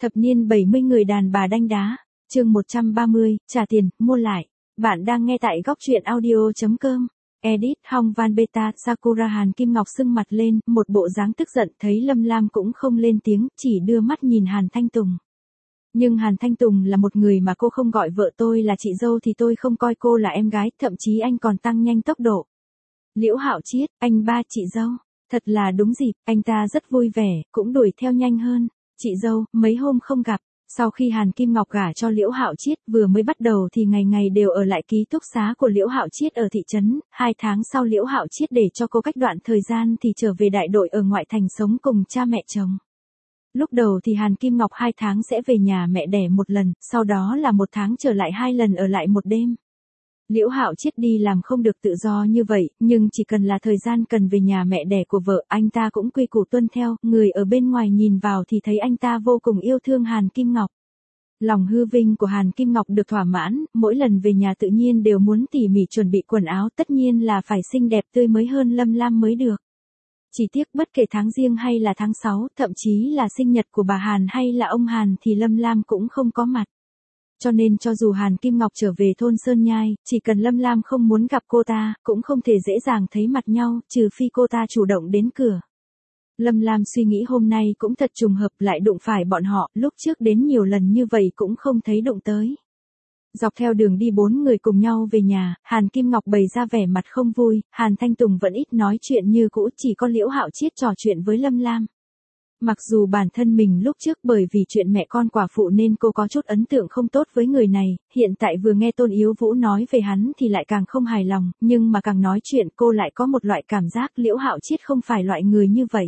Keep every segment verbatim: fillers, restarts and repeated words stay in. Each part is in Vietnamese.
Thập niên bảy mươi người đàn bà đanh đá, chương một trăm ba mươi, trả tiền, mua lại. Bạn đang nghe tại góc truyện audio.com. Edit Hong Van Beta Sakura. Hàn Kim Ngọc sưng mặt lên, một bộ dáng tức giận, thấy Lâm Lam cũng không lên tiếng, chỉ đưa mắt nhìn Hàn Thanh Tùng. Nhưng Hàn Thanh Tùng là một người mà cô không gọi vợ tôi là chị dâu thì tôi không coi cô là em gái, thậm chí anh còn tăng nhanh tốc độ. Liễu Hạo Chiết, anh ba chị dâu, thật là đúng dịp, anh ta rất vui vẻ, cũng đuổi theo nhanh hơn. Chị dâu, mấy hôm không gặp. Sau khi Hàn Kim Ngọc gả cho Liễu Hạo Chiết vừa mới bắt đầu thì ngày ngày đều ở lại ký túc xá của Liễu Hạo Chiết ở thị trấn, hai tháng sau Liễu Hạo Chiết để cho cô cách đoạn thời gian thì trở về đại đội ở ngoại thành sống cùng cha mẹ chồng. Lúc đầu thì Hàn Kim Ngọc hai tháng sẽ về nhà mẹ đẻ một lần, sau đó là một tháng trở lại hai lần ở lại một đêm. Liễu Hạo Chiết đi làm không được tự do như vậy, nhưng chỉ cần là thời gian cần về nhà mẹ đẻ của vợ, anh ta cũng quy củ tuân theo, người ở bên ngoài nhìn vào thì thấy anh ta vô cùng yêu thương Hàn Kim Ngọc. Lòng hư vinh của Hàn Kim Ngọc được thỏa mãn, mỗi lần về nhà tự nhiên đều muốn tỉ mỉ chuẩn bị quần áo, tất nhiên là phải xinh đẹp tươi mới hơn Lâm Lam mới được. Chỉ tiếc bất kể tháng giêng hay là tháng sáu, thậm chí là sinh nhật của bà Hàn hay là ông Hàn thì Lâm Lam cũng không có mặt. Cho nên cho dù Hàn Kim Ngọc trở về thôn Sơn Nhai, chỉ cần Lâm Lam không muốn gặp cô ta, cũng không thể dễ dàng thấy mặt nhau, trừ phi cô ta chủ động đến cửa. Lâm Lam suy nghĩ hôm nay cũng thật trùng hợp lại đụng phải bọn họ, lúc trước đến nhiều lần như vậy cũng không thấy đụng tới. Dọc theo đường đi bốn người cùng nhau về nhà, Hàn Kim Ngọc bày ra vẻ mặt không vui, Hàn Thanh Tùng vẫn ít nói chuyện như cũ, chỉ có Liễu Hạo Chiết trò chuyện với Lâm Lam. Mặc dù bản thân mình lúc trước bởi vì chuyện mẹ con quả phụ nên cô có chút ấn tượng không tốt với người này, hiện tại vừa nghe Tôn Yếu Vũ nói về hắn thì lại càng không hài lòng, nhưng mà càng nói chuyện cô lại có một loại cảm giác Liễu Hạo Chiết không phải loại người như vậy.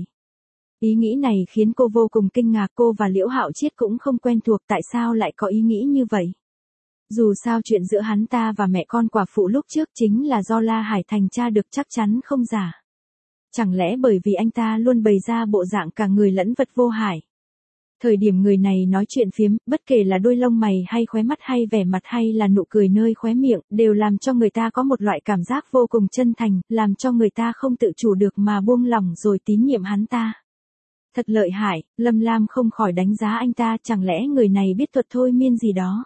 Ý nghĩ này khiến cô vô cùng kinh ngạc, cô và Liễu Hạo Chiết cũng không quen thuộc, tại sao lại có ý nghĩ như vậy. Dù sao chuyện giữa hắn ta và mẹ con quả phụ lúc trước chính là do La Hải Thành tra được chắc chắn không giả. Chẳng lẽ bởi vì anh ta luôn bày ra bộ dạng cả người lẫn vật vô hại. Thời điểm người này nói chuyện phiếm, bất kể là đôi lông mày hay khóe mắt hay vẻ mặt hay là nụ cười nơi khóe miệng, đều làm cho người ta có một loại cảm giác vô cùng chân thành, làm cho người ta không tự chủ được mà buông lỏng rồi tín nhiệm hắn ta. Thật lợi hại, Lâm Lam không khỏi đánh giá anh ta, chẳng lẽ người này biết thuật thôi miên gì đó.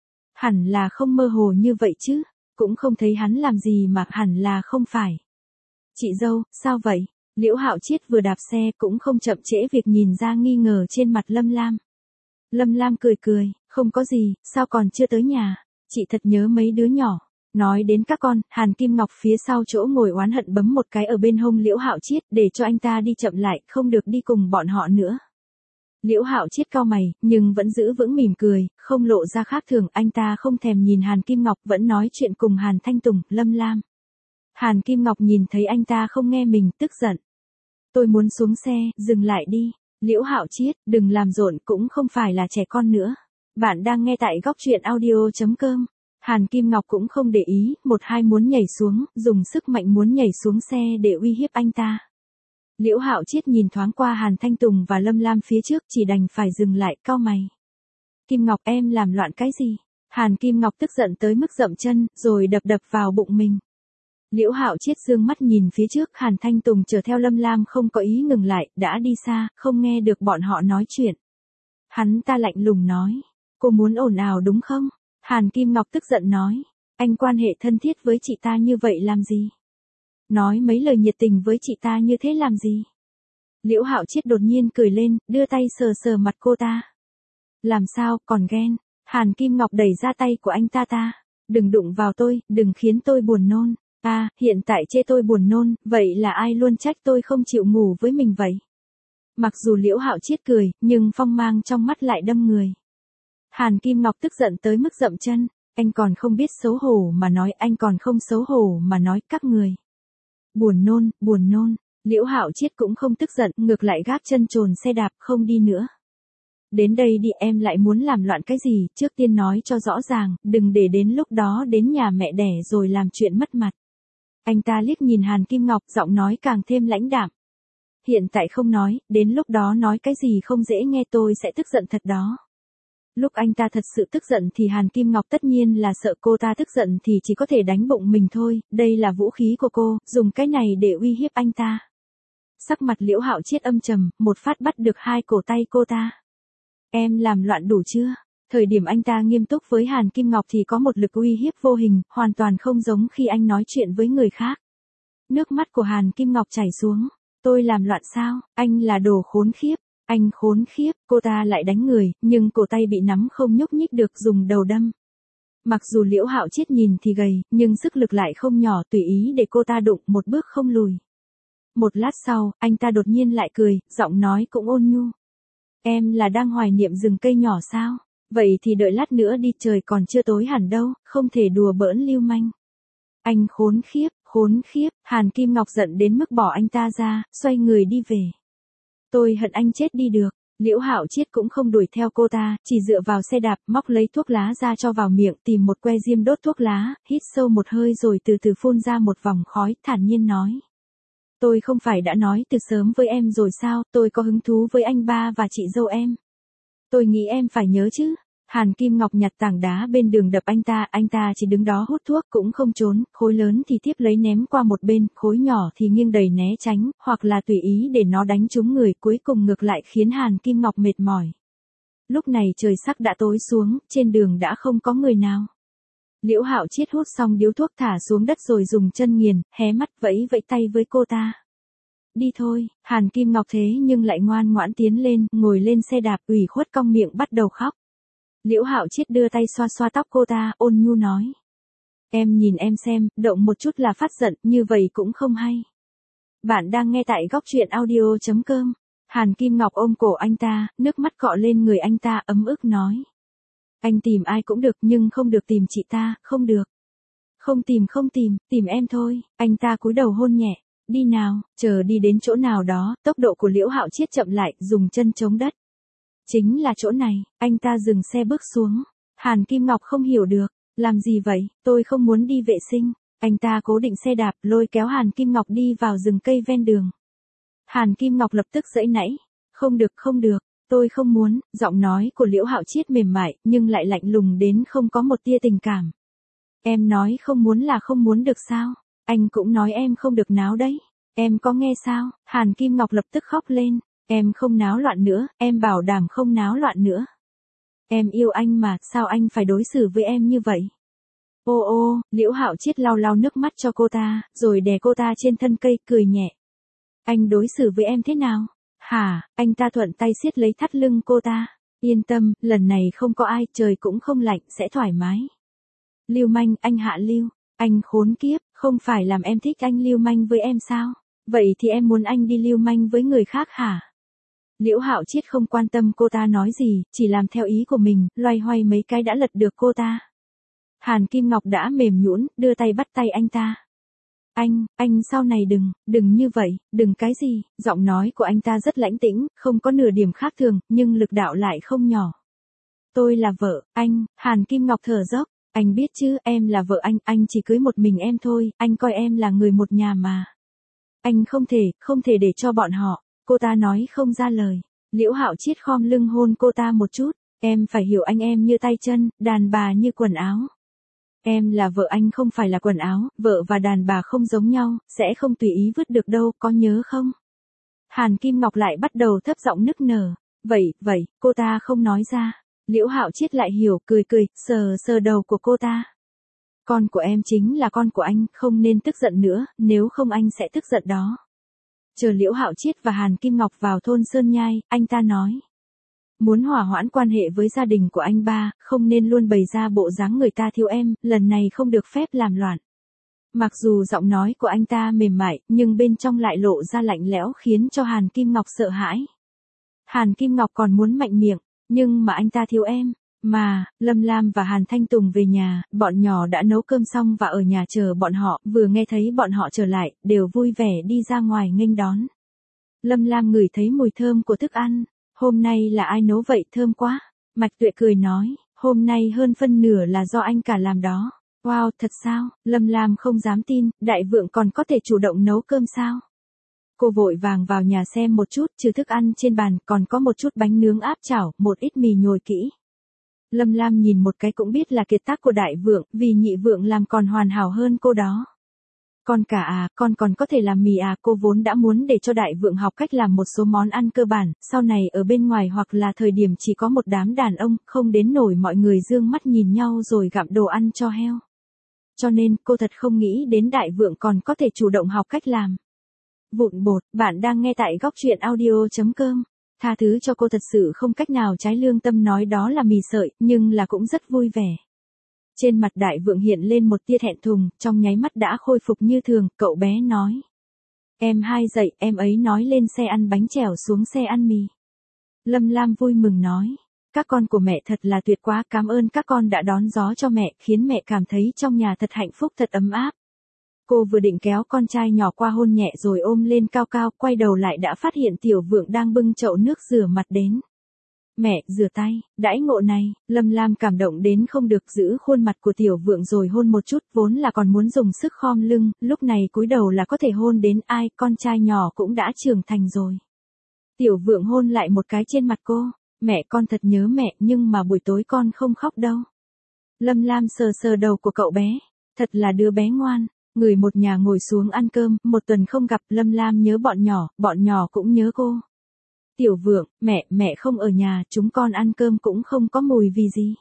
Hẳn là không mơ hồ như vậy chứ, cũng không thấy hắn làm gì mà hẳn là không phải. Chị dâu, sao vậy? Liễu Hạo Chiết vừa đạp xe cũng không chậm trễ việc nhìn ra nghi ngờ trên mặt Lâm Lam. Lâm Lam cười cười, không có gì, sao còn chưa tới nhà, chị thật nhớ mấy đứa nhỏ. Nói đến các con, Hàn Kim Ngọc phía sau chỗ ngồi oán hận bấm một cái ở bên hông Liễu Hạo Chiết để cho anh ta đi chậm lại, không được đi cùng bọn họ nữa. Liễu Hạo Chiết cau mày, nhưng vẫn giữ vững mỉm cười, không lộ ra khác thường, anh ta không thèm nhìn Hàn Kim Ngọc, vẫn nói chuyện cùng Hàn Thanh Tùng, Lâm Lam. Hàn Kim Ngọc nhìn thấy anh ta không nghe mình, tức giận. Tôi muốn xuống xe, dừng lại đi. Liễu Hạo Chiết, đừng làm rộn, cũng không phải là trẻ con nữa. Bạn đang nghe tại góc truyện audio.com. Hàn Kim Ngọc cũng không để ý, một hai muốn nhảy xuống, dùng sức mạnh muốn nhảy xuống xe để uy hiếp anh ta. Liễu Hạo Chiết nhìn thoáng qua Hàn Thanh Tùng và Lâm Lam phía trước, chỉ đành phải dừng lại, cau mày. Kim Ngọc, em làm loạn cái gì? Hàn Kim Ngọc tức giận tới mức dậm chân, rồi đập đập vào bụng mình. Liễu Hạo Chiết dương mắt nhìn phía trước, Hàn Thanh Tùng chở theo Lâm Lam không có ý ngừng lại, đã đi xa, không nghe được bọn họ nói chuyện. Hắn ta lạnh lùng nói, cô muốn ồn ào đúng không? Hàn Kim Ngọc tức giận nói, anh quan hệ thân thiết với chị ta như vậy làm gì? Nói mấy lời nhiệt tình với chị ta như thế làm gì? Liễu Hạo Chiết đột nhiên cười lên, đưa tay sờ sờ mặt cô ta. Làm sao, còn ghen? Hàn Kim Ngọc đẩy ra tay của anh ta ta. Đừng đụng vào tôi, đừng khiến tôi buồn nôn. À, hiện tại chê tôi buồn nôn, vậy là ai luôn trách tôi không chịu ngủ với mình vậy? Mặc dù Liễu Hạo Chiết cười, nhưng phong mang trong mắt lại đâm người. Hàn Kim Ngọc tức giận tới mức dậm chân, anh còn không biết xấu hổ mà nói, anh còn không xấu hổ mà nói, các người. Buồn nôn, buồn nôn, Liễu Hạo Chiết cũng không tức giận, ngược lại gác chân chồn xe đạp, không đi nữa. Đến đây đi, em lại muốn làm loạn cái gì, trước tiên nói cho rõ ràng, đừng để đến lúc đó đến nhà mẹ đẻ rồi làm chuyện mất mặt. Anh ta liếc nhìn Hàn Kim Ngọc, giọng nói càng thêm lãnh đạm. Hiện tại không nói, đến lúc đó nói cái gì không dễ nghe tôi sẽ tức giận thật đó. Lúc anh ta thật sự tức giận thì Hàn Kim Ngọc tất nhiên là sợ cô ta tức giận thì chỉ có thể đánh bụng mình thôi, đây là vũ khí của cô, dùng cái này để uy hiếp anh ta. Sắc mặt Liễu Hạo Chiết âm trầm, một phát bắt được hai cổ tay cô ta. Em làm loạn đủ chưa? Thời điểm anh ta nghiêm túc với Hàn Kim Ngọc thì có một lực uy hiếp vô hình, hoàn toàn không giống khi anh nói chuyện với người khác. Nước mắt của Hàn Kim Ngọc chảy xuống. Tôi làm loạn sao? Anh là đồ khốn khiếp. Anh khốn khiếp, cô ta lại đánh người, nhưng cổ tay bị nắm không nhúc nhích được, dùng đầu đâm. Mặc dù Liễu Hạo Chiết nhìn thì gầy, nhưng sức lực lại không nhỏ, tùy ý để cô ta đụng, một bước không lùi. Một lát sau, anh ta đột nhiên lại cười, giọng nói cũng ôn nhu. Em là đang hoài niệm rừng cây nhỏ sao? Vậy thì đợi lát nữa đi, trời còn chưa tối hẳn đâu, không thể đùa bỡn lưu manh. Anh khốn khiếp, khốn khiếp, Hàn Kim Ngọc giận đến mức bỏ anh ta ra, xoay người đi về. Tôi hận anh chết đi được. Liễu Hạo Chiết cũng không đuổi theo cô ta, chỉ dựa vào xe đạp, móc lấy thuốc lá ra cho vào miệng, tìm một que diêm đốt thuốc lá, hít sâu một hơi rồi từ từ phun ra một vòng khói, thản nhiên nói. Tôi không phải đã nói từ sớm với em rồi sao, tôi có hứng thú với anh ba và chị dâu em. Tôi nghĩ em phải nhớ chứ. Hàn Kim Ngọc nhặt tảng đá bên đường đập anh ta, anh ta chỉ đứng đó hút thuốc cũng không trốn, khối lớn thì tiếp lấy ném qua một bên, khối nhỏ thì nghiêng đầy né tránh, hoặc là tùy ý để nó đánh trúng người, cuối cùng ngược lại khiến Hàn Kim Ngọc mệt mỏi. Lúc này trời sắc đã tối xuống, trên đường đã không có người nào. Liễu Hạo Chiết hút xong điếu thuốc thả xuống đất rồi dùng chân nghiền, hé mắt vẫy vẫy tay với cô ta. Đi thôi, Hàn Kim Ngọc thế nhưng lại ngoan ngoãn tiến lên, ngồi lên xe đạp, ủy khuất cong miệng bắt đầu khóc. Liễu Hạo Chiết đưa tay xoa xoa tóc cô ta, ôn nhu nói. Em nhìn em xem, động một chút là phát giận, như vậy cũng không hay. Bạn đang nghe tại góc truyện audio chấm com. Hàn Kim Ngọc ôm cổ anh ta, nước mắt cọ lên người anh ta, ấm ức nói. Anh tìm ai cũng được nhưng không được tìm chị ta, không được. Không tìm không tìm, tìm em thôi. Anh ta cúi đầu hôn nhẹ. Đi nào, chờ đi đến chỗ nào đó, tốc độ của Liễu Hạo Chiết chậm lại, dùng chân chống đất. Chính là chỗ này, anh ta dừng xe bước xuống. Hàn Kim Ngọc không hiểu được, làm gì vậy, tôi không muốn đi vệ sinh. Anh ta cố định xe đạp, lôi kéo Hàn Kim Ngọc đi vào rừng cây ven đường. Hàn Kim Ngọc lập tức giãy nãy. Không được không được, tôi không muốn, giọng nói của Liễu Hạo Chiết mềm mại, nhưng lại lạnh lùng đến không có một tia tình cảm. Em nói không muốn là không muốn được sao? Anh cũng nói em không được náo đấy. Em có nghe sao? Hàn Kim Ngọc lập tức khóc lên. Em không náo loạn nữa, em bảo đảm không náo loạn nữa. Em yêu anh mà, sao anh phải đối xử với em như vậy? Ô ô, Liễu Hạo Chiết lau lau nước mắt cho cô ta, rồi đè cô ta trên thân cây, cười nhẹ. Anh đối xử với em thế nào? Hả? Anh ta thuận tay siết lấy thắt lưng cô ta. Yên tâm, lần này không có ai, trời cũng không lạnh, sẽ thoải mái. Lưu manh, anh Hạ Lưu. Anh khốn kiếp, không phải làm em thích anh lưu manh với em sao? Vậy thì em muốn anh đi lưu manh với người khác hả? Liễu Hạo Chiết không quan tâm cô ta nói gì, chỉ làm theo ý của mình, loay hoay mấy cái đã lật được cô ta. Hàn Kim Ngọc đã mềm nhũn, đưa tay bắt tay anh ta. Anh, anh sau này đừng, đừng như vậy, đừng cái gì, giọng nói của anh ta rất lãnh tĩnh, không có nửa điểm khác thường, nhưng lực đạo lại không nhỏ. Tôi là vợ, anh, Hàn Kim Ngọc thở dốc. Anh biết chứ, em là vợ anh, anh chỉ cưới một mình em thôi, anh coi em là người một nhà mà. Anh không thể, không thể để cho bọn họ. Cô ta nói không ra lời. Liễu Hạo Chiết khom lưng hôn cô ta một chút. Em phải hiểu anh, em như tay chân, đàn bà như quần áo. Em là vợ anh không phải là quần áo, vợ và đàn bà không giống nhau, sẽ không tùy ý vứt được đâu, có nhớ không? Hàn Kim Ngọc lại bắt đầu thấp giọng nức nở. Vậy, vậy, cô ta không nói ra. Liễu Hạo Chiết lại hiểu, cười cười, sờ sờ đầu của cô ta. Con của em chính là con của anh, không nên tức giận nữa, nếu không anh sẽ tức giận đó. Chờ Liễu Hạo Chiết và Hàn Kim Ngọc vào thôn Sơn Nhai, anh ta nói. Muốn hòa hoãn quan hệ với gia đình của anh ba, không nên luôn bày ra bộ dáng người ta thiếu em, lần này không được phép làm loạn. Mặc dù giọng nói của anh ta mềm mại, nhưng bên trong lại lộ ra lạnh lẽo khiến cho Hàn Kim Ngọc sợ hãi. Hàn Kim Ngọc còn muốn mạnh miệng, nhưng mà anh ta thiếu em. Mà, Lâm Lam và Hàn Thanh Tùng về nhà, bọn nhỏ đã nấu cơm xong và ở nhà chờ bọn họ, vừa nghe thấy bọn họ trở lại, đều vui vẻ đi ra ngoài nghênh đón. Lâm Lam ngửi thấy mùi thơm của thức ăn. Hôm nay là ai nấu vậy, thơm quá. Mạch Tuệ cười nói, hôm nay hơn phân nửa là do anh cả làm đó. Wow, thật sao? Lâm Lam không dám tin, đại vượng còn có thể chủ động nấu cơm sao? Cô vội vàng vào nhà xem một chút, trừ thức ăn trên bàn, còn có một chút bánh nướng áp chảo, một ít mì nhồi kỹ. Lâm Lam nhìn một cái cũng biết là kiệt tác của đại vượng, vì nhị vượng làm còn hoàn hảo hơn cô đó. Con cả à, con còn có thể làm mì à, cô vốn đã muốn để cho Đại Vượng học cách làm một số món ăn cơ bản, sau này ở bên ngoài hoặc là thời điểm chỉ có một đám đàn ông, không đến nổi mọi người dương mắt nhìn nhau rồi gặm đồ ăn cho heo. Cho nên, cô thật không nghĩ đến Đại Vượng còn có thể chủ động học cách làm. Vụn bột, bạn đang nghe tại góc truyện audio.com. Tha thứ cho cô thật sự không cách nào trái lương tâm nói đó là mì sợi, nhưng là cũng rất vui vẻ. Trên mặt Đại Vượng hiện lên một tia thẹn thùng, trong nháy mắt đã khôi phục như thường, cậu bé nói. Em hai dậy, em ấy nói lên xe ăn bánh trèo xuống xe ăn mì. Lâm Lam vui mừng nói. Các con của mẹ thật là tuyệt quá, cảm ơn các con đã đón gió cho mẹ, khiến mẹ cảm thấy trong nhà thật hạnh phúc thật ấm áp. Cô vừa định kéo con trai nhỏ qua hôn nhẹ rồi ôm lên cao cao, quay đầu lại đã phát hiện Tiểu Vượng đang bưng chậu nước rửa mặt đến. Mẹ, rửa tay, đãi ngộ này, Lâm Lam cảm động đến không được, giữ khuôn mặt của Tiểu Vượng rồi hôn một chút, vốn là còn muốn dùng sức khom lưng, lúc này cúi đầu là có thể hôn đến ai, con trai nhỏ cũng đã trưởng thành rồi. Tiểu Vượng hôn lại một cái trên mặt cô, mẹ con thật nhớ mẹ, nhưng mà buổi tối con không khóc đâu. Lâm Lam sờ sờ đầu của cậu bé, thật là đứa bé ngoan. Người một nhà ngồi xuống ăn cơm, một tuần không gặp, Lâm Lam nhớ bọn nhỏ, bọn nhỏ cũng nhớ cô. Tiểu Vượng, mẹ, mẹ không ở nhà, chúng con ăn cơm cũng không có mùi vì gì.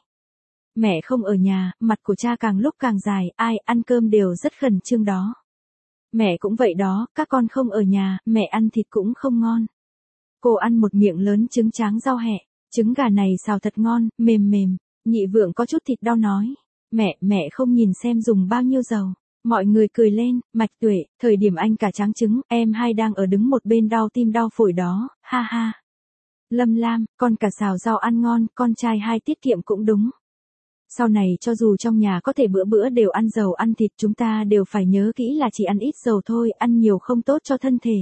Mẹ không ở nhà, mặt của cha càng lúc càng dài, ai ăn cơm đều rất khẩn trương đó. Mẹ cũng vậy đó, các con không ở nhà, mẹ ăn thịt cũng không ngon. Cô ăn một miệng lớn trứng tráng rau hẹ, trứng gà này xào thật ngon, mềm mềm. Nhị Vượng có chút thịt đau nói. Mẹ, mẹ không nhìn xem dùng bao nhiêu dầu. Mọi người cười lên, Mạch Tuệ, thời điểm anh cả tráng trứng, em hai đang ở đứng một bên đau tim đau phổi đó, ha ha. Lâm Lam, con cả xào rau ăn ngon, con trai hai tiết kiệm cũng đúng. Sau này cho dù trong nhà có thể bữa bữa đều ăn dầu ăn thịt, chúng ta đều phải nhớ kỹ là chỉ ăn ít dầu thôi, ăn nhiều không tốt cho thân thể.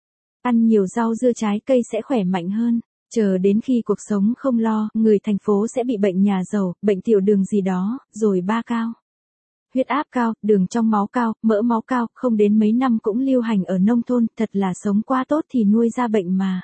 Ăn nhiều rau dưa trái cây sẽ khỏe mạnh hơn. Chờ đến khi cuộc sống không lo, người thành phố sẽ bị bệnh nhà giàu, bệnh tiểu đường gì đó, rồi ba cao. Huyết áp cao, đường trong máu cao, mỡ máu cao, không đến mấy năm cũng lưu hành ở nông thôn, thật là sống quá tốt thì nuôi ra bệnh mà.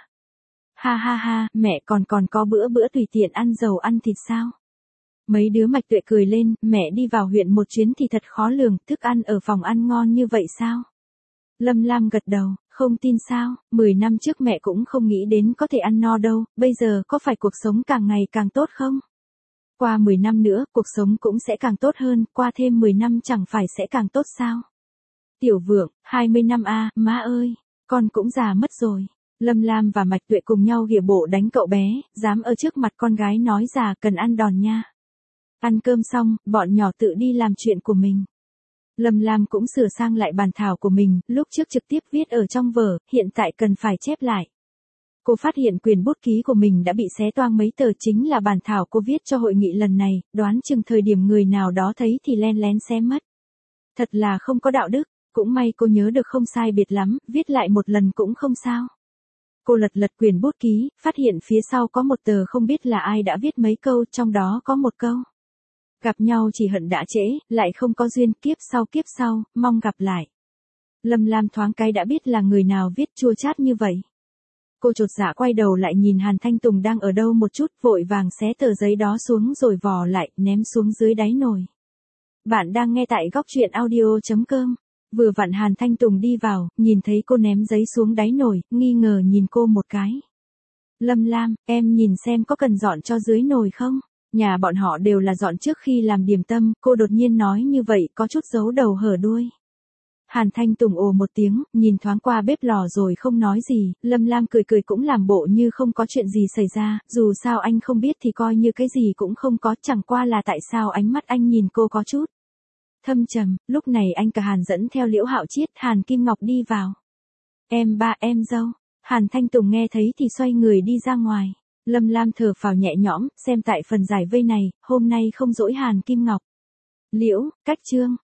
Ha ha ha, mẹ còn còn có bữa bữa tùy tiện ăn dầu ăn thịt sao? Mấy đứa Mạch Tuệ cười lên, mẹ đi vào huyện một chuyến thì thật khó lường, thức ăn ở phòng ăn ngon như vậy sao? Lâm Lam gật đầu, không tin sao, mười năm trước mẹ cũng không nghĩ đến có thể ăn no đâu, bây giờ có phải cuộc sống càng ngày càng tốt không? Qua mười năm nữa, cuộc sống cũng sẽ càng tốt hơn, qua thêm mười năm chẳng phải sẽ càng tốt sao? Tiểu Vượng, hai mươi năm a, à, má ơi, con cũng già mất rồi. Lâm Lam và Mạch Tuệ cùng nhau ghìa bộ đánh cậu bé, dám ở trước mặt con gái nói già cần ăn đòn nha. Ăn cơm xong, bọn nhỏ tự đi làm chuyện của mình. Lâm Lam cũng sửa sang lại bàn thảo của mình, lúc trước trực tiếp viết ở trong vở, hiện tại cần phải chép lại. Cô phát hiện quyền bút ký của mình đã bị xé toang mấy tờ, chính là bản thảo cô viết cho hội nghị lần này, đoán chừng thời điểm người nào đó thấy thì len lén xé mất. Thật là không có đạo đức, cũng may cô nhớ được không sai biệt lắm, viết lại một lần cũng không sao. Cô lật lật quyền bút ký, phát hiện phía sau có một tờ không biết là ai đã viết mấy câu, trong đó có một câu. Gặp nhau chỉ hận đã trễ, lại không có duyên, kiếp sau kiếp sau, mong gặp lại. Lâm Lam thoáng cái đã biết là người nào viết chua chát như vậy. Cô chột dạ quay đầu lại nhìn Hàn Thanh Tùng đang ở đâu một chút, vội vàng xé tờ giấy đó xuống rồi vò lại, ném xuống dưới đáy nồi. Bạn đang nghe tại góc truyện audio.com. Vừa vặn Hàn Thanh Tùng đi vào, nhìn thấy cô ném giấy xuống đáy nồi, nghi ngờ nhìn cô một cái. Lâm Lam, em nhìn xem có cần dọn cho dưới nồi không? Nhà bọn họ đều là dọn trước khi làm điểm tâm, cô đột nhiên nói như vậy có chút giấu đầu hở đuôi. Hàn Thanh Tùng ồ một tiếng, nhìn thoáng qua bếp lò rồi không nói gì, Lâm Lam cười cười cũng làm bộ như không có chuyện gì xảy ra, dù sao anh không biết thì coi như cái gì cũng không có, chẳng qua là tại sao ánh mắt anh nhìn cô có chút thâm trầm. Lúc này anh cả Hàn dẫn theo Liễu Hạo Chiết, Hàn Kim Ngọc đi vào. Em ba em dâu, Hàn Thanh Tùng nghe thấy thì xoay người đi ra ngoài. Lâm Lam thở phào nhẹ nhõm, xem tại phần giải vây này, hôm nay không dỗi Hàn Kim Ngọc. Liễu, cách chương.